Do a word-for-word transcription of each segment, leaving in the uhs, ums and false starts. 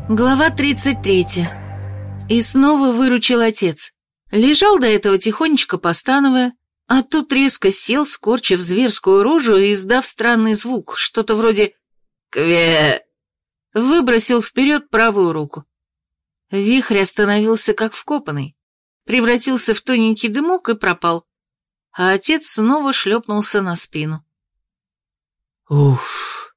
Глава тридцать третья. И снова выручил отец. Лежал до этого тихонечко постановая, а тут резко сел, скорчив зверскую рожу и издав странный звук, что-то вроде «кве». Выбросил вперед правую руку. Вихрь остановился как вкопанный, превратился в тоненький дымок и пропал, а отец снова шлепнулся на спину. «Уф!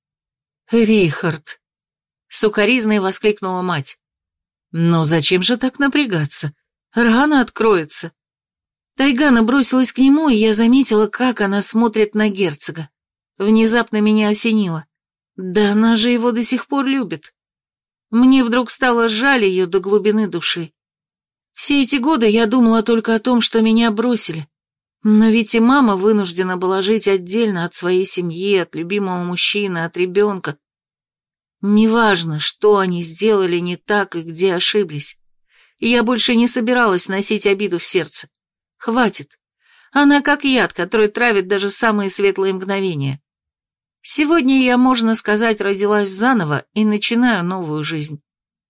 Рихард!» — сукоризной воскликнула мать. «Но зачем же так напрягаться? Рана откроется». Тайгана бросилась к нему, и я заметила, как она смотрит на герцога. Внезапно меня осенило. Да она же его до сих пор любит. Мне вдруг стало жаль ее до глубины души. Все эти годы я думала только о том, что меня бросили. Но ведь и мама вынуждена была жить отдельно от своей семьи, от любимого мужчины, от ребенка. Неважно, что они сделали не так и где ошиблись. И я больше не собиралась носить обиду в сердце. Хватит. Она как яд, который травит даже самые светлые мгновения. Сегодня я, можно сказать, родилась заново и начинаю новую жизнь.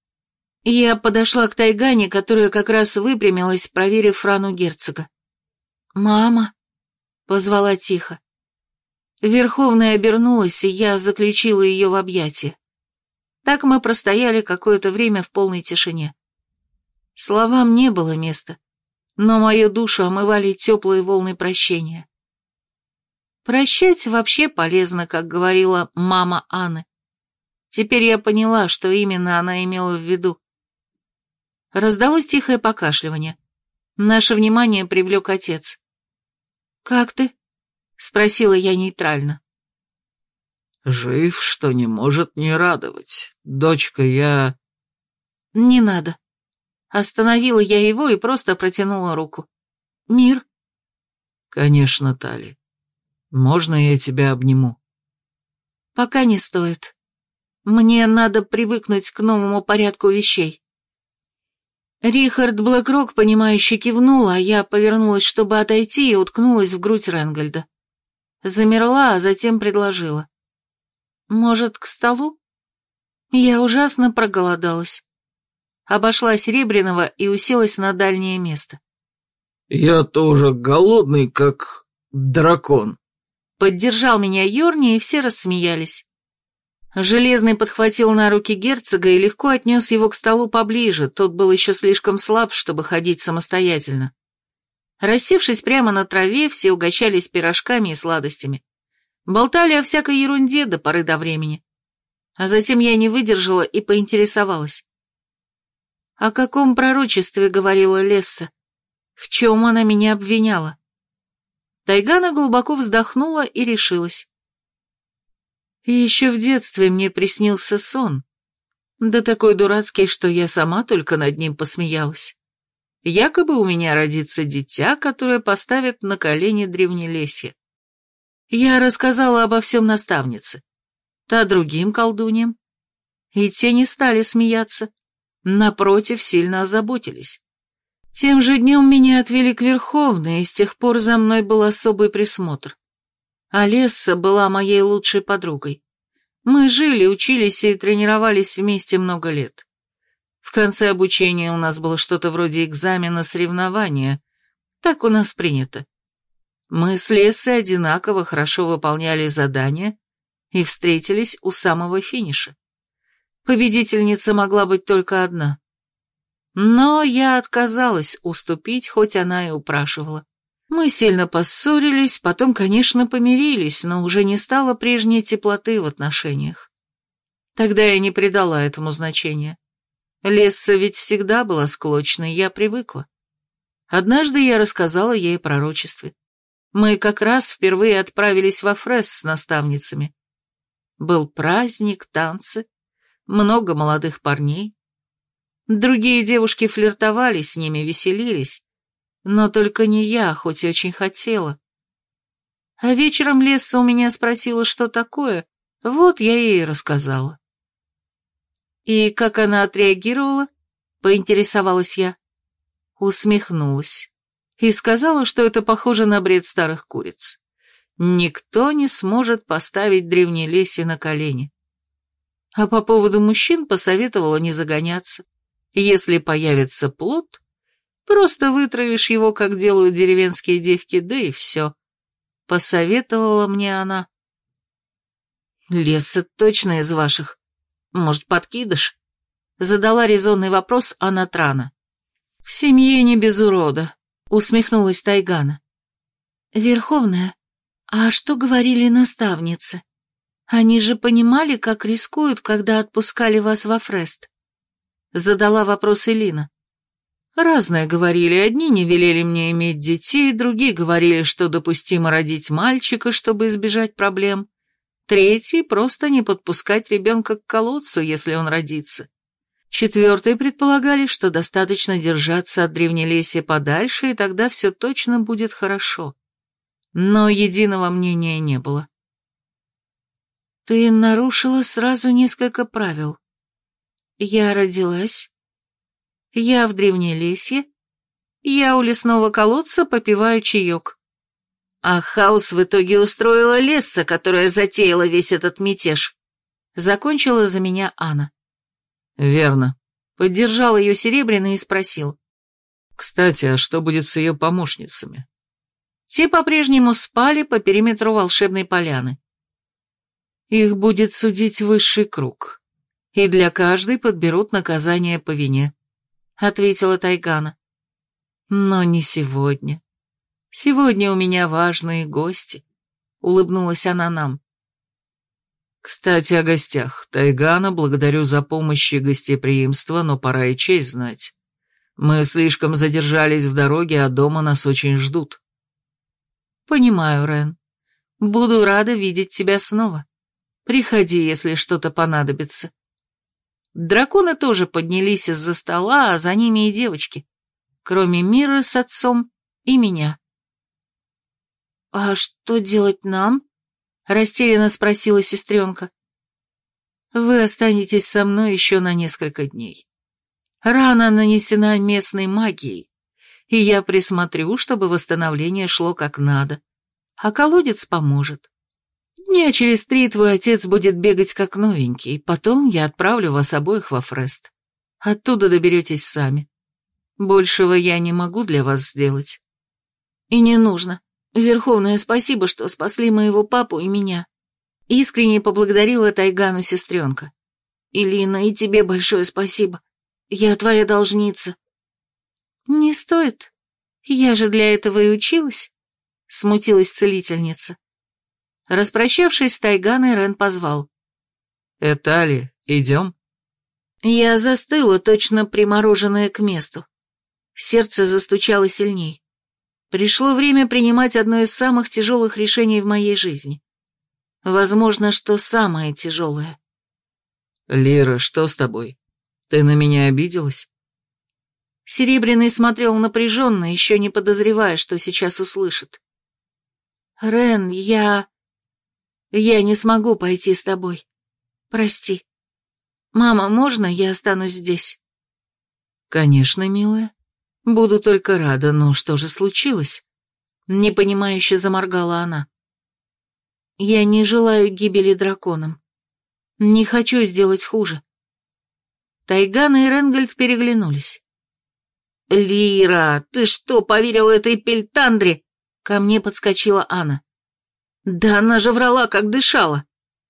Я подошла к Тайгане, которая как раз выпрямилась, проверив рану герцога. «Мама», — позвала тихо. Верховная обернулась, и я заключила ее в объятия. Так мы простояли какое-то время в полной тишине. Словам не было места, но мою душу омывали теплые волны прощения. Прощать вообще полезно, как говорила мама Анны. Теперь я поняла, что именно она имела в виду. Раздалось тихое покашливание. Наше внимание привлек отец. «Как ты?» — спросила я нейтрально. «Жив, что не может не радовать. Дочка, я...» «Не надо». Остановила я его и просто протянула руку. «Мир?» «Конечно, Тали. Можно я тебя обниму?» «Пока не стоит. Мне надо привыкнуть к новому порядку вещей». Рихард Блэкрок, понимающе кивнул, а я повернулась, чтобы отойти, и уткнулась в грудь Ренгольда. Замерла, а затем предложила. «Может, к столу?» Я ужасно проголодалась. Обошла Серебряного и уселась на дальнее место. «Я тоже голодный, как дракон». Поддержал меня Йорни, и все рассмеялись. Железный подхватил на руки герцога и легко отнес его к столу поближе, тот был еще слишком слаб, чтобы ходить самостоятельно. Рассевшись прямо на траве, все угощались пирожками и сладостями. Болтали о всякой ерунде до поры до времени. А затем я не выдержала и поинтересовалась. О каком пророчестве говорила Лесса? В чем она меня обвиняла? Тайгана глубоко вздохнула и решилась. И еще в детстве мне приснился сон. Да такой дурацкий, что я сама только над ним посмеялась. Якобы у меня родится дитя, которое поставит на колени древнелесье. Я рассказала обо всем наставнице, та другим колдуньям. И те не стали смеяться, напротив, сильно озаботились. Тем же днем меня отвели к Верховной, и с тех пор за мной был особый присмотр. А Лесса была моей лучшей подругой. Мы жили, учились и тренировались вместе много лет. В конце обучения у нас было что-то вроде экзамена-соревнования. Так у нас принято. Мы с Лессой одинаково хорошо выполняли задания и встретились у самого финиша. Победительница могла быть только одна. Но я отказалась уступить, хоть она и упрашивала. Мы сильно поссорились, потом, конечно, помирились, но уже не стало прежней теплоты в отношениях. Тогда я не придала этому значения. Лесса ведь всегда была склочной, я привыкла. Однажды я рассказала ей о пророчестве. Мы как раз впервые отправились во Фресс с наставницами. Был праздник, танцы, много молодых парней. Другие девушки флиртовали с ними, веселились. Но только не я, хоть и очень хотела. А вечером Лесса у меня спросила, что такое, вот я ей и рассказала. И как она отреагировала, поинтересовалась я. Усмехнулась и сказала, что это похоже на бред старых куриц. Никто не сможет поставить древнелесье на колени. А по поводу мужчин посоветовала не загоняться. Если появится плод, просто вытравишь его, как делают деревенские девки, да и все. Посоветовала мне она. Лесса точно из ваших. Может, подкидыш? Задала резонный вопрос Анна Трана. В семье не без урода, усмехнулась Тайгана. Верховная, а что говорили наставницы? Они же понимали, как рискуют, когда отпускали вас во Фрест? Задала вопрос Элина. Разное говорили, одни не велели мне иметь детей, другие говорили, что допустимо родить мальчика, чтобы избежать проблем. Третий — просто не подпускать ребенка к колодцу, если он родится. Четвертые предполагали, что достаточно держаться от древнелесья подальше, и тогда все точно будет хорошо. Но единого мнения не было. Ты нарушила сразу несколько правил. Я родилась, я в древнелесье, я у лесного колодца попиваю чаек. А хаос в итоге устроила Лесса, которая затеяла весь этот мятеж. Закончила за меня Анна. Верно. Поддержал ее Серебряный и спросил. Кстати, а что будет с ее помощницами? Те по-прежнему спали по периметру волшебной поляны. Их будет судить высший круг, и для каждой подберут наказание по вине, ответила Тайгана. Но не сегодня. Сегодня у меня важные гости, улыбнулась она нам. Кстати, о гостях. Тайгана, благодарю за помощь и гостеприимство, но пора и честь знать. Мы слишком задержались в дороге, а дома нас очень ждут. Понимаю, Рен. Буду рада видеть тебя снова. Приходи, если что-то понадобится. Драконы тоже поднялись из-за стола, а за ними и девочки, кроме Миры с отцом и меня. «А что делать нам?» — растерянно спросила сестренка. «Вы останетесь со мной еще на несколько дней. Рана нанесена местной магией, и я присмотрю, чтобы восстановление шло как надо, а колодец поможет. Дня через три твой отец будет бегать как новенький, потом я отправлю вас обоих во Фрест. Оттуда доберетесь сами. Большего я не могу для вас сделать». «И не нужно. Верховное спасибо, что спасли моего папу и меня». Искренне поблагодарила Тайгану сестренка. «Илина, и тебе большое спасибо. Я твоя должница». «Не стоит. Я же для этого и училась», — смутилась целительница. Распрощавшись с Тайганой, Рен позвал. «Этали, идем?» Я застыла, точно примороженная к месту. Сердце застучало сильней. Пришло время принимать одно из самых тяжелых решений в моей жизни. Возможно, что самое тяжелое. «Лира, что с тобой? Ты на меня обиделась?» Серебряный смотрел напряженно, еще не подозревая, что сейчас услышит. «Рен, я... я не смогу пойти с тобой. Прости. Мама, можно я останусь здесь?» «Конечно, милая. Буду только рада, но что же случилось?» Непонимающе заморгала она. «Я не желаю гибели драконам. Не хочу сделать хуже». Тайгана и Ренгольд переглянулись. «Лира, ты что, поверила этой пельтандре?» Ко мне подскочила Анна. «Да она же врала, как дышала».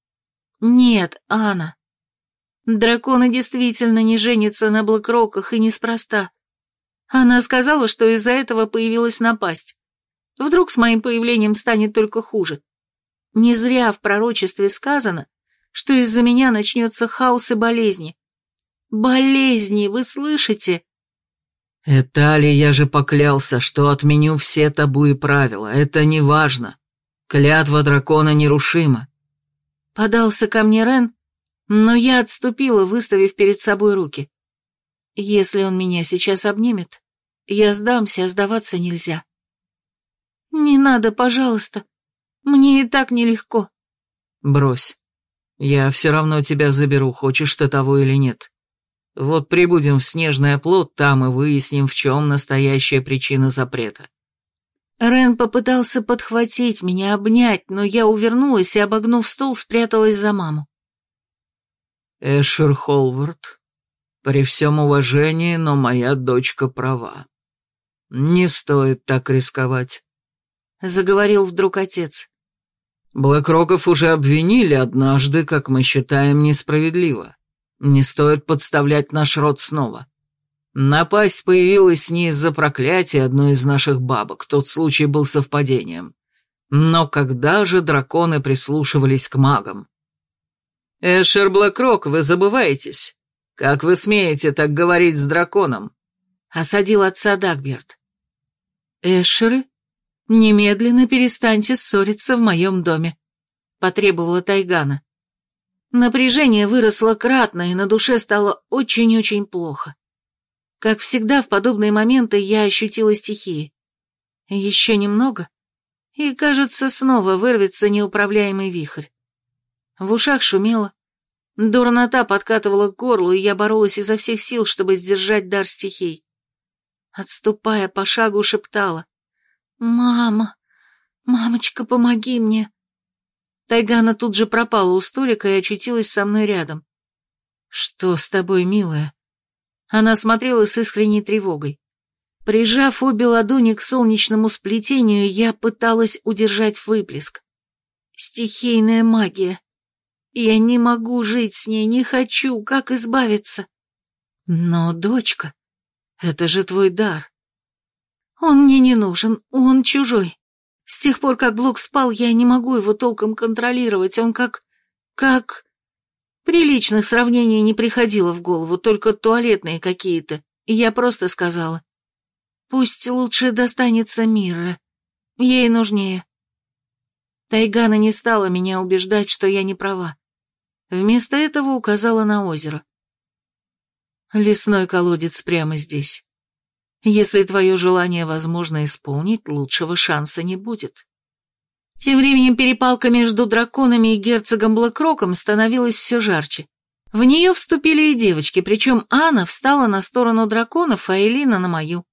«Нет, Анна. Драконы действительно не женятся на Блэкроках и неспроста. Она сказала, что из-за этого появилась напасть. Вдруг с моим появлением станет только хуже. Не зря в пророчестве сказано, что из-за меня начнется хаос и болезни. Болезни, вы слышите?» «Этали, я же поклялся, что отменю все табу и правила. Это не важно. Клятва дракона нерушима». Подался ко мне Рен, но я отступила, выставив перед собой руки. «Если он меня сейчас обнимет, я сдамся, а сдаваться нельзя». «Не надо, пожалуйста. Мне и так нелегко». «Брось. Я все равно тебя заберу, хочешь ты того или нет. Вот прибудем в снежный оплот, там и выясним, в чем настоящая причина запрета». Рен попытался подхватить меня, обнять, но я увернулась и, обогнув стол, спряталась за маму. Эшер Холвард, при всем уважении, но моя дочка права. Не стоит так рисковать», — заговорил вдруг отец. «Блэкроков уже обвинили однажды, как мы считаем, несправедливо. Не стоит подставлять наш род снова. Напасть появилась не из-за проклятия одной из наших бабок, тот случай был совпадением. Но когда же драконы прислушивались к магам?» «Эшер Блэкрок, вы забываетесь. Как вы смеете так говорить с драконом?» — осадил отца Дагберт. «Эшеры, немедленно перестаньте ссориться в моем доме», — потребовала Тайгана. Напряжение выросло кратно, и на душе стало очень-очень плохо. Как всегда, в подобные моменты я ощутила стихии. Еще немного, и, кажется, снова вырвется неуправляемый вихрь. В ушах шумело, дурнота подкатывала к горлу, и я боролась изо всех сил, чтобы сдержать дар стихий. Отступая по шагу, шептала: «Мама, мамочка, помоги мне!» Тайгана тут же пропала у столика и очутилась со мной рядом. «Что с тобой, милая?» Она смотрела с искренней тревогой. Прижав обе ладони к солнечному сплетению, я пыталась удержать выплеск. «Стихийная магия. Я не могу жить с ней, не хочу, как избавиться?» «Но, дочка, это же твой дар». «Он мне не нужен, он чужой. С тех пор, как Блок спал, я не могу его толком контролировать, он как... как...» Приличных сравнений не приходило в голову, только туалетные какие-то, и я просто сказала: «Пусть лучше достанется Мирре, ей нужнее». Тайгана не стала меня убеждать, что я не права. Вместо этого указала на озеро. «Лесной колодец прямо здесь. Если твое желание возможно исполнить, лучшего шанса не будет». Тем временем перепалка между драконами и герцогом Блэкроком становилась все жарче. В нее вступили и девочки, причем Анна встала на сторону драконов, а Элина на мою.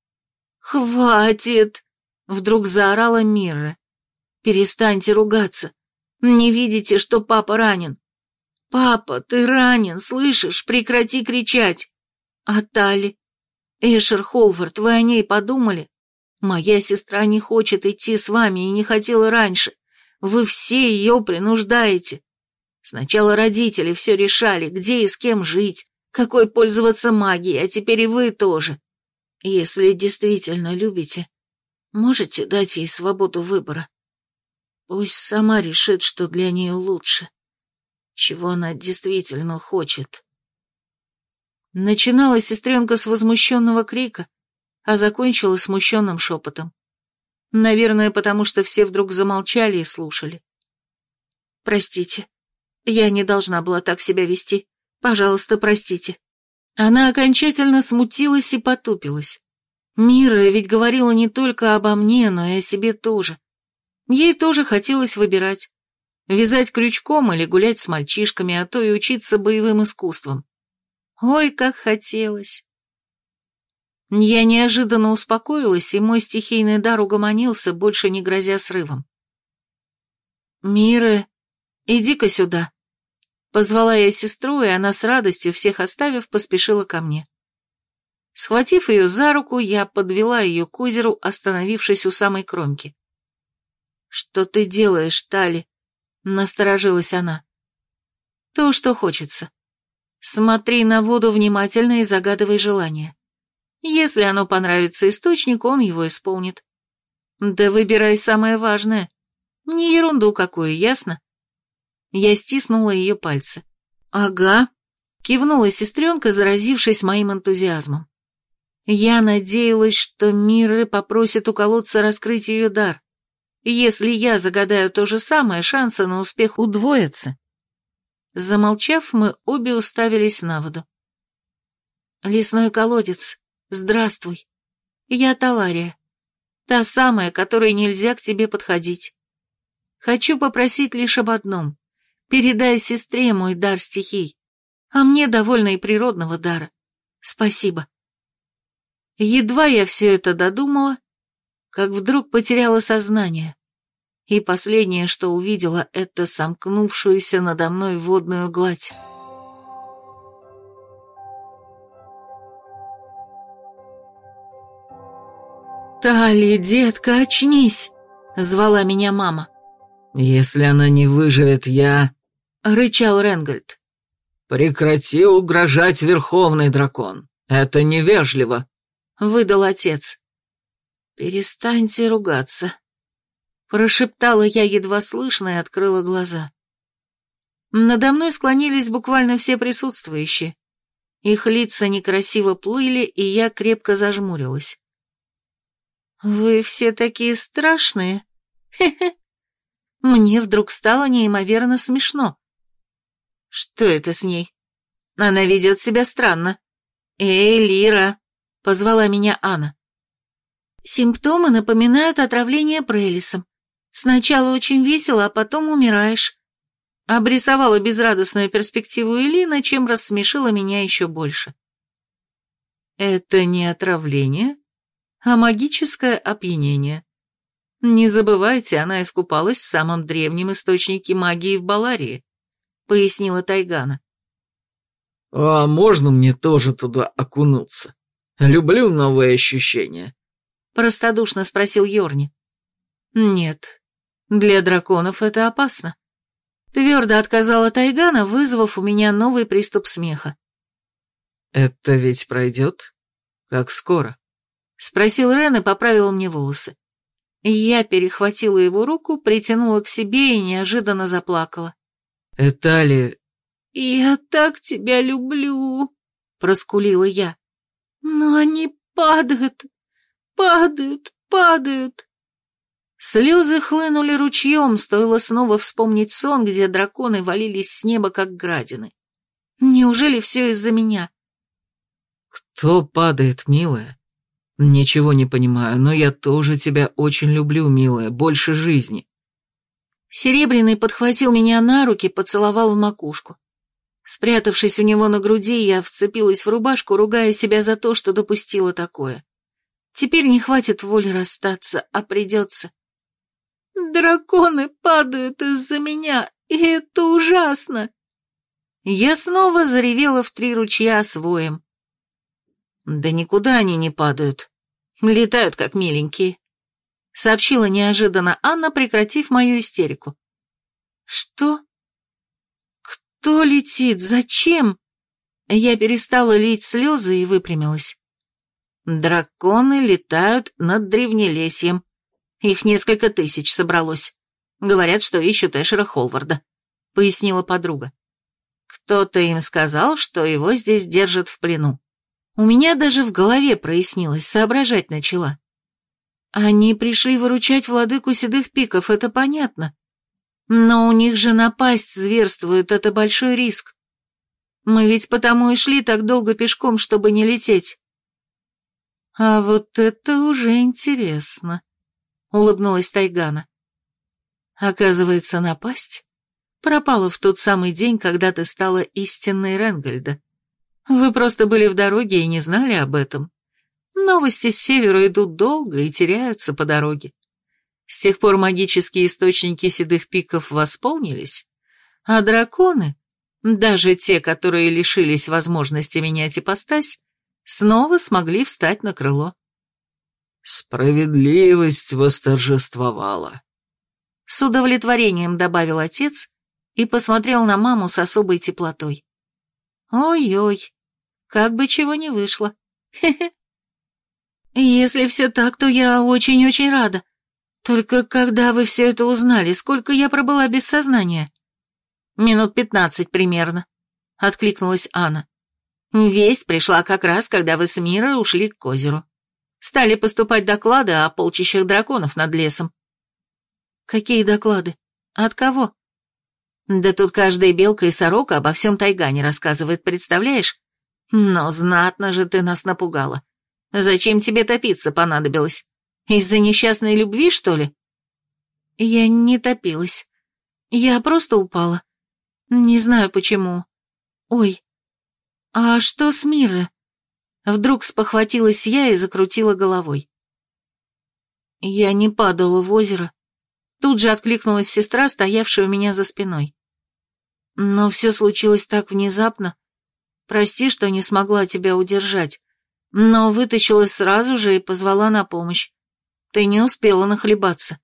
«Хватит!» — вдруг заорала Мирра. «Перестаньте ругаться. Не видите, что папа ранен? Папа, ты ранен, слышишь? Прекрати кричать. А Тали? Эшер Холвард, вы о ней подумали? Моя сестра не хочет идти с вами и не хотела раньше. Вы все ее принуждаете. Сначала родители все решали, где и с кем жить, какой пользоваться магией, а теперь и вы тоже. Если действительно любите, можете дать ей свободу выбора. Пусть сама решит, что для нее лучше, чего она действительно хочет». Начинала сестренка с возмущенного крика, а закончила смущенным шепотом. Наверное, потому что все вдруг замолчали и слушали. «Простите, я не должна была так себя вести. Пожалуйста, простите». Она окончательно смутилась и потупилась. Мира ведь говорила не только обо мне, но и о себе тоже. Ей тоже хотелось выбирать. Вязать крючком или гулять с мальчишками, а то и учиться боевым искусствам. Ой, как хотелось. Я неожиданно успокоилась, и мой стихийный дар угомонился, больше не грозя срывом. «Мира, иди-ка сюда», — позвала я сестру, и она с радостью, всех оставив, поспешила ко мне. Схватив ее за руку, я подвела ее к озеру, остановившись у самой кромки. «Что ты делаешь, Тали?» — насторожилась она. «То, что хочется. Смотри на воду внимательно и загадывай желание. Если оно понравится источнику, он его исполнит. Да выбирай самое важное. Не ерунду какую, ясно?» Я стиснула ее пальцы. «Ага», — кивнула сестренка, заразившись моим энтузиазмом. Я надеялась, что Мирра попросит у колодца раскрыть ее дар. Если я загадаю то же самое, шансы на успех удвоятся. Замолчав, мы обе уставились на воду. «Лесной колодец, здравствуй. Я Талария. Та самая, которой нельзя к тебе подходить. Хочу попросить лишь об одном. Передай сестре мой дар стихий, а мне довольно и природного дара. Спасибо». Едва я все это додумала, как вдруг потеряла сознание, и последнее, что увидела, это сомкнувшуюся надо мной водную гладь. «Тали, детка, очнись!» — звала меня мама. «Если она не выживет, я...» — рычал Ренгольд. «Прекрати угрожать, верховный дракон. Это невежливо», — выдал отец. «Перестаньте ругаться», — прошептала я едва слышно и открыла глаза. Надо мной склонились буквально все присутствующие. Их лица некрасиво плыли, и я крепко зажмурилась. «Вы все такие страшные. Хе-хе». Мне вдруг стало неимоверно смешно. Что это с ней? Она ведет себя странно. «Эй, Лира!» — позвала меня Анна. «Симптомы напоминают отравление Прелисом. Сначала очень весело, а потом умираешь». Обрисовала безрадостную перспективу Элина, чем рассмешила меня еще больше. «Это не отравление, а магическое опьянение. Не забывайте, она искупалась в самом древнем источнике магии в Баларии», — пояснила Тайгана. «А можно мне тоже туда окунуться? Люблю новые ощущения», — простодушно спросил Йорни. «Нет, для драконов это опасно», — твердо отказала Тайгана, вызвав у меня новый приступ смеха. «Это ведь пройдет? Как скоро?» — спросил Рен и поправил мне волосы. Я перехватила его руку, притянула к себе и неожиданно заплакала. «Этали...» «Я так тебя люблю», — проскулила я. «Но они падают, падают, падают». Слезы хлынули ручьем, стоило снова вспомнить сон, где драконы валились с неба, как градины. Неужели все из-за меня? «Кто падает, милая? Ничего не понимаю, но я тоже тебя очень люблю, милая, больше жизни». Серебряный подхватил меня на руки, поцеловал в макушку. Спрятавшись у него на груди, я вцепилась в рубашку, ругая себя за то, что допустила такое. Теперь не хватит воли расстаться, а придется. «Драконы падают из-за меня, и это ужасно!» Я снова заревела в три ручья с воем. «Да никуда они не падают. Летают, как миленькие», — сообщила неожиданно Анна, прекратив мою истерику. «Что? Кто летит? Зачем?» Я перестала лить слезы и выпрямилась. «Драконы летают над Древнелесьем. Их несколько тысяч собралось. Говорят, что ищут Эшера Холварда», — пояснила подруга. «Кто-то им сказал, что его здесь держат в плену. У меня даже в голове прояснилось, соображать начала. Они пришли выручать владыку Седых Пиков, это понятно. Но у них же напасть зверствует, это большой риск. Мы ведь потому и шли так долго пешком, чтобы не лететь». «А вот это уже интересно», — улыбнулась Тайгана. «Оказывается, напасть пропала в тот самый день, когда ты стала истинной Ренгольда. Вы просто были в дороге и не знали об этом. Новости с севера идут долго и теряются по дороге. С тех пор магические источники Седых Пиков восполнились, а драконы, даже те, которые лишились возможности менять ипостась, снова смогли встать на крыло». «Справедливость восторжествовала», — с удовлетворением добавил отец и посмотрел на маму с особой теплотой. «Ой-ой, как бы чего не вышло. Хе-хе. Если все так, то я очень-очень рада. Только когда вы все это узнали, сколько я пробыла без сознания?» «Минут пятнадцать примерно», — откликнулась Анна. «Весть пришла как раз, когда вы с Мирой ушли к озеру. Стали поступать доклады о полчищах драконов над лесом». «Какие доклады? От кого?» «Да тут каждая белка и сорока обо всем Тайгане рассказывает, представляешь? Но знатно же ты нас напугала. Зачем тебе топиться понадобилось? Из-за несчастной любви, что ли?» «Я не топилась. Я просто упала. Не знаю почему. Ой, а что с Мирой?» Вдруг спохватилась я и закрутила головой. «Я не падала в озеро». Тут же откликнулась сестра, стоявшая у меня за спиной. «Но все случилось так внезапно. Прости, что не смогла тебя удержать, но вытащилась сразу же и позвала на помощь. Ты не успела нахлебаться».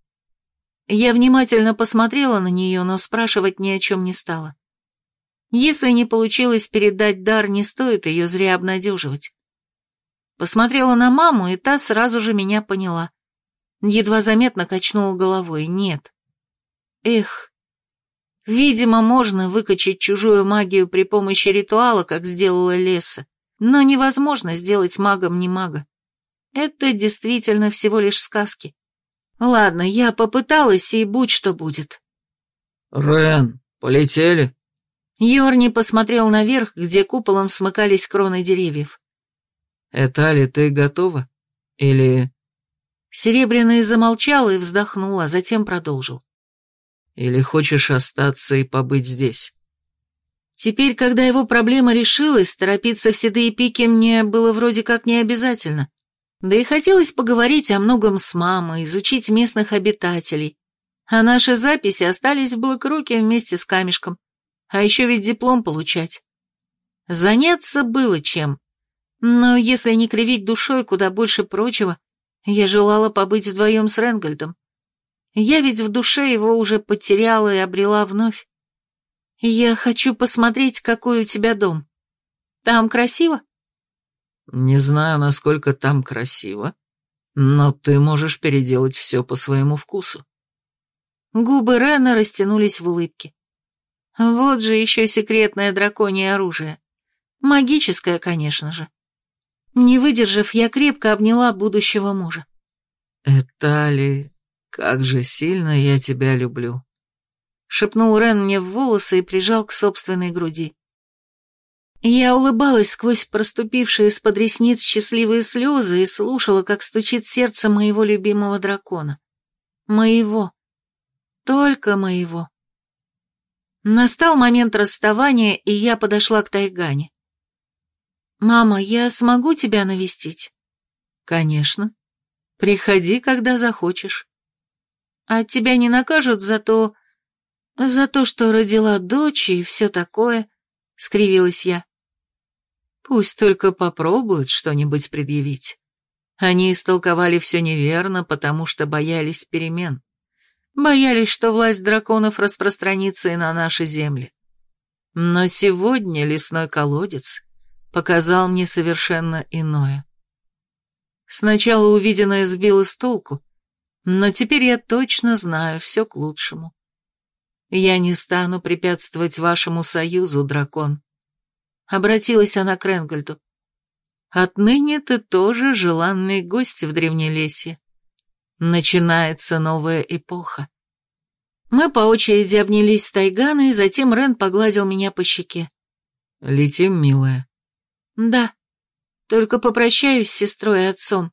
Я внимательно посмотрела на нее, но спрашивать ни о чем не стала. Если не получилось передать дар, не стоит ее зря обнадеживать. Посмотрела на маму, и та сразу же меня поняла. Едва заметно качнула головой. Нет. Эх, видимо, можно выкачать чужую магию при помощи ритуала, как сделала Леса, но невозможно сделать магом не мага. Это действительно всего лишь сказки. Ладно, я попыталась, и будь что будет. «Рен, полетели?» Йорни посмотрел наверх, где куполом смыкались кроны деревьев. «Этали, ты готова? Или...» Серебряный замолчал и вздохнул, а затем продолжил. «Или хочешь остаться и побыть здесь?» Теперь, когда его проблема решилась, торопиться в седые пики мне было вроде как не обязательно. Да и хотелось поговорить о многом с мамой, изучить местных обитателей. А наши записи остались в Блэкроке вместе с камешком. А еще ведь диплом получать. Заняться было чем. Но если не кривить душой куда больше прочего, я желала побыть вдвоем с Ренгольдом. Я ведь в душе его уже потеряла и обрела вновь. Я хочу посмотреть, какой у тебя дом. Там красиво? «Не знаю, насколько там красиво, но ты можешь переделать все по своему вкусу». Губы Рена растянулись в улыбке. Вот же еще секретное драконье оружие. Магическое, конечно же. Не выдержав, я крепко обняла будущего мужа. «Этали, как же сильно я тебя люблю», — шепнул Рен мне в волосы и прижал к собственной груди. Я улыбалась сквозь проступившие из-под ресниц счастливые слезы и слушала, как стучит сердце моего любимого дракона. Моего. Только моего. Настал момент расставания, и я подошла к Тайгане. «Мама, я смогу тебя навестить?» «Конечно. Приходи, когда захочешь». «А тебя не накажут за то... за то, что родила дочь и все такое?» — скривилась я. «Пусть только попробуют что-нибудь предъявить. Они истолковали все неверно, потому что боялись перемен. Боялись, что власть драконов распространится и на наши земли. Но сегодня лесной колодец показал мне совершенно иное. Сначала увиденное сбило с толку, но теперь я точно знаю, все к лучшему. Я не стану препятствовать вашему союзу, дракон». Обратилась она к Ренгольду. «Отныне ты тоже желанный гость в Древнелесье. Начинается новая эпоха». Мы по очереди обнялись с Тайганой, затем Рен погладил меня по щеке. «Летим, милая». «Да, только попрощаюсь с сестрой и отцом».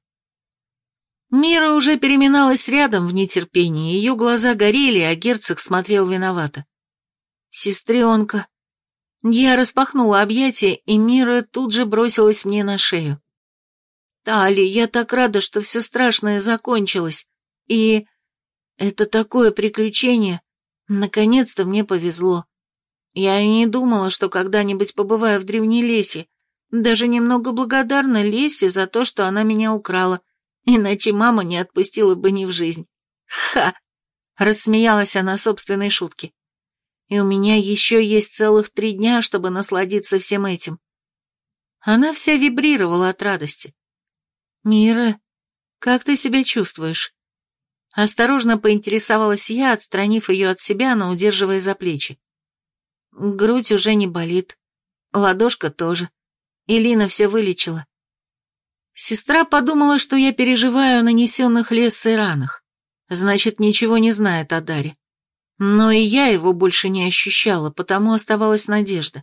Мира уже переминалась рядом в нетерпении, ее глаза горели, а герцог смотрел виновато. «Сестренка». Я распахнула объятия, и Мира тут же бросилась мне на шею. «Тали, я так рада, что все страшное закончилось, и... это такое приключение. Наконец-то мне повезло. Я и не думала, что когда-нибудь побываю в Древнелесье, даже немного благодарна Лесе за то, что она меня украла, иначе мама не отпустила бы ни в жизнь. Ха!» Рассмеялась она собственной шутке. «И у меня еще есть целых три дня, чтобы насладиться всем этим». Она вся вибрировала от радости. «Мира, как ты себя чувствуешь?» Осторожно поинтересовалась я, отстранив ее от себя, но удерживая за плечи. Грудь уже не болит, ладошка тоже. Элина все вылечила. Сестра подумала, что я переживаю о нанесенных Лессой ранах. Значит, ничего не знает о даре. Но и я его больше не ощущала, потому оставалась надежда.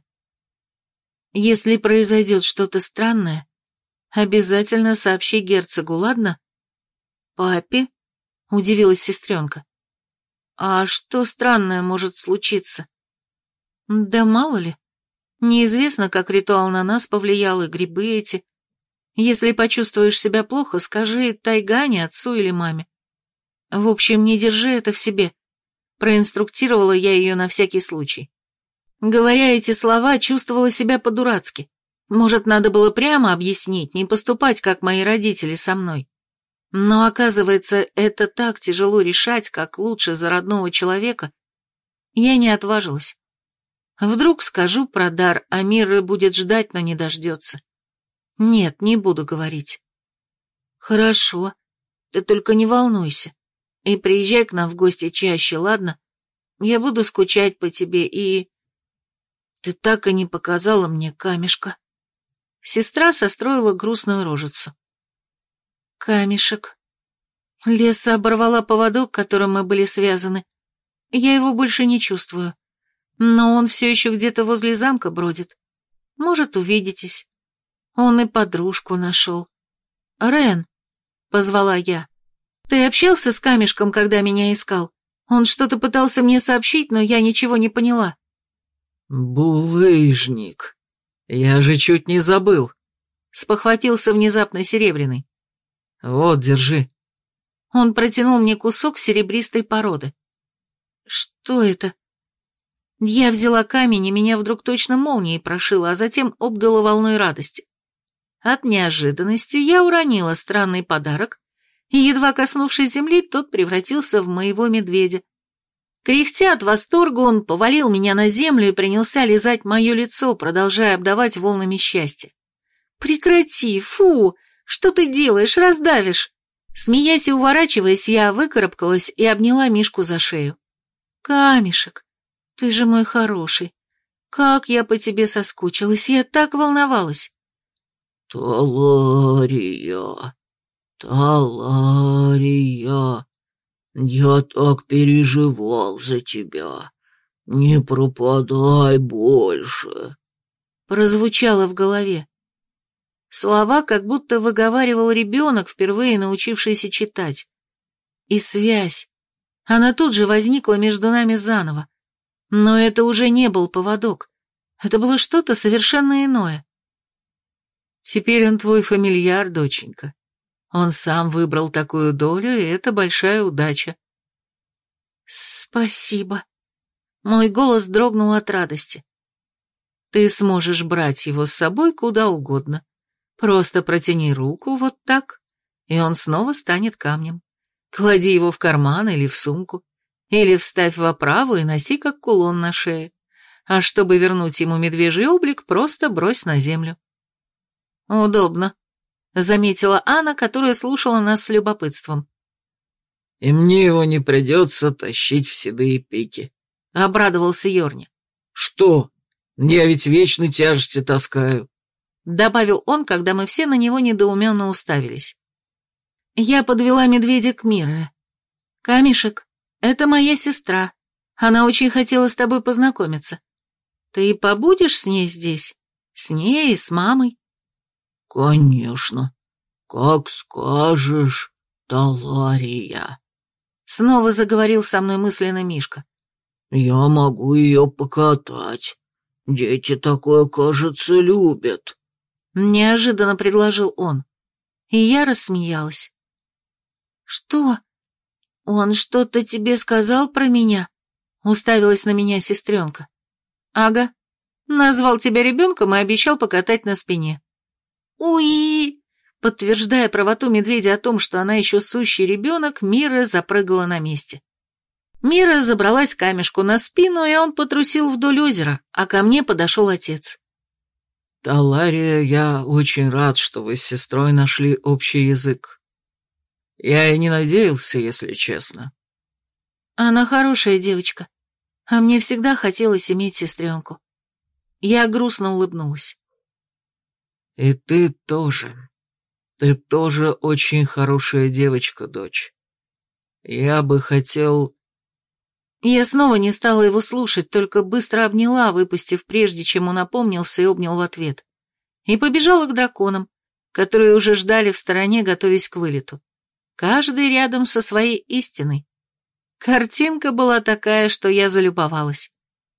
Если произойдет что-то странное, обязательно сообщи герцогу, ладно? Папе? Удивилась сестренка. А что странное может случиться? Да мало ли. Неизвестно, как ритуал на нас повлиял, и грибы эти. Если почувствуешь себя плохо, скажи Тайгане, отцу или маме. В общем, не держи это в себе. Проинструктировала я ее на всякий случай. Говоря эти слова, чувствовала себя по-дурацки. Может, надо было прямо объяснить, не поступать, как мои родители со мной. Но, оказывается, это так тяжело решать, как лучше за родного человека. Я не отважилась. Вдруг скажу про дар, а Мира будет ждать, но не дождется. Нет, не буду говорить. Хорошо, ты только не волнуйся. И приезжай к нам в гости чаще, ладно? Я буду скучать по тебе и... Ты так и не показала мне камешка. Сестра состроила грустную рожицу. Камешек. Леса оборвала поводок, которым мы были связаны. Я его больше не чувствую. Но он все еще где-то возле замка бродит. Может, увидитесь. Он и подружку нашел. Рен, позвала я. Ты общался с камешком, когда меня искал? Он что-то пытался мне сообщить, но я ничего не поняла. Булыжник. Я же чуть не забыл. Спохватился внезапно Серебряный. Вот, держи. Он протянул мне кусок серебристой породы. Что это? Я взяла камень, и меня вдруг точно молнией прошило, а затем обдало волной радости. От неожиданности я уронила странный подарок, и, едва коснувшись земли, тот превратился в моего медведя. Кряхтя от восторга, он повалил меня на землю и принялся лизать мое лицо, продолжая обдавать волнами счастья. «Прекрати, фу! Что ты делаешь, раздавишь!» Смеясь и уворачиваясь, я выкарабкалась и обняла Мишку за шею. «Камешек, ты же мой хороший. Как я по тебе соскучилась, я так волновалась». «Талария, Талария, я так переживал за тебя. Не пропадай больше», прозвучало в голове. Слова как будто выговаривал ребенок, впервые научившийся читать. И связь. Она тут же возникла между нами заново. Но это уже не был поводок. Это было что-то совершенно иное. Теперь он твой фамильяр, доченька. Он сам выбрал такую долю, и это большая удача. Спасибо. Мой голос дрогнул от радости. Ты сможешь брать его с собой куда угодно. Просто протяни руку вот так, и он снова станет камнем. Клади его в карман или в сумку, или вставь в оправу и носи как кулон на шее. А чтобы вернуть ему медвежий облик, просто брось на землю. Удобно, заметила Анна, которая слушала нас с любопытством. «И мне его не придется тащить в седые пики», — обрадовался Йорни. «Что? Я ведь вечно тяжести таскаю», — добавил он, когда мы все на него недоуменно уставились. Я подвела медведя к Мире. «Камешек, это моя сестра. Она очень хотела с тобой познакомиться. Ты побудешь с ней здесь? С ней и с мамой?» «Конечно. Как скажешь, Талария», — снова заговорил со мной мысленно Мишка. «Я могу ее покатать. Дети такое, кажется, любят», — неожиданно предложил он. И я рассмеялась. «Что? Он что-то тебе сказал про меня?» — уставилась на меня сестренка. «Ага. Назвал тебя ребенком и обещал покатать на спине». «Уи!» Подтверждая правоту медведя о том, что она еще сущий ребенок, Мира запрыгала на месте. Мира забралась камешку на спину, и он потрусил вдоль озера, а ко мне подошел отец. «Талария, я очень рад, что вы с сестрой нашли общий язык. Я и не надеялся, если честно». «Она хорошая девочка, а мне всегда хотелось иметь сестренку». Я грустно улыбнулась. «И ты тоже. Ты тоже очень хорошая девочка, дочь. Я бы хотел...» Я снова не стала его слушать, только быстро обняла, выпустив прежде, чем он опомнился и обнял в ответ. И побежала к драконам, которые уже ждали в стороне, готовясь к вылету. Каждый рядом со своей истиной. Картинка была такая, что я залюбовалась.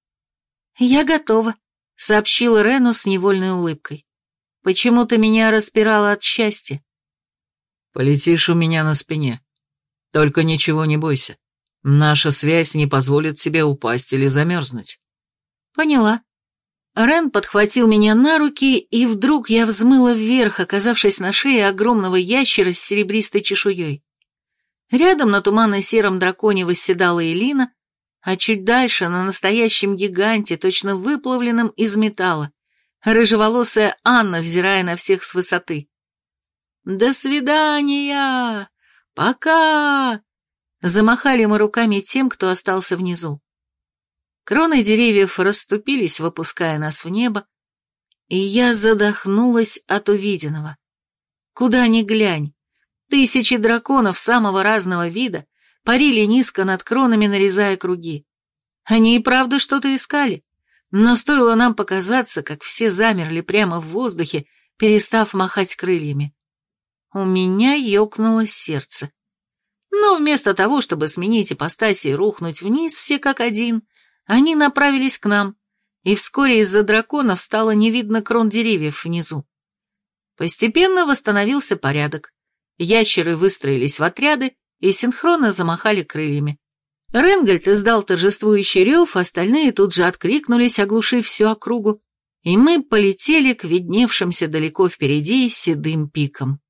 «Я готова», — сообщила Рену с невольной улыбкой. Почему-то меня распирало от счастья. «Полетишь у меня на спине. Только ничего не бойся. Наша связь не позволит тебе упасть или замерзнуть». «Поняла». Рен подхватил меня на руки, и вдруг я взмыла вверх, оказавшись на шее огромного ящера с серебристой чешуей. Рядом на туманно-сером драконе восседала Элина, а чуть дальше, на настоящем гиганте, точно выплавленном из металла, рыжеволосая Анна, взирая на всех с высоты. «До свидания! Пока!» Замахали мы руками тем, кто остался внизу. Кроны деревьев расступились, выпуская нас в небо, и я задохнулась от увиденного. Куда ни глянь, тысячи драконов самого разного вида парили низко над кронами, нарезая круги. Они и правда что-то искали, но стоило нам показаться, как все замерли прямо в воздухе, перестав махать крыльями. У меня ёкнуло сердце. Но вместо того, чтобы сменить ипостаси и рухнуть вниз, все как один, они направились к нам, и вскоре из-за драконов стало не видно крон деревьев внизу. Постепенно восстановился порядок. Ящеры выстроились в отряды и синхронно замахали крыльями. Ренгольд издал торжествующий рев, остальные тут же откликнулись, оглушив всю округу, и мы полетели к видневшимся далеко впереди седым пикам.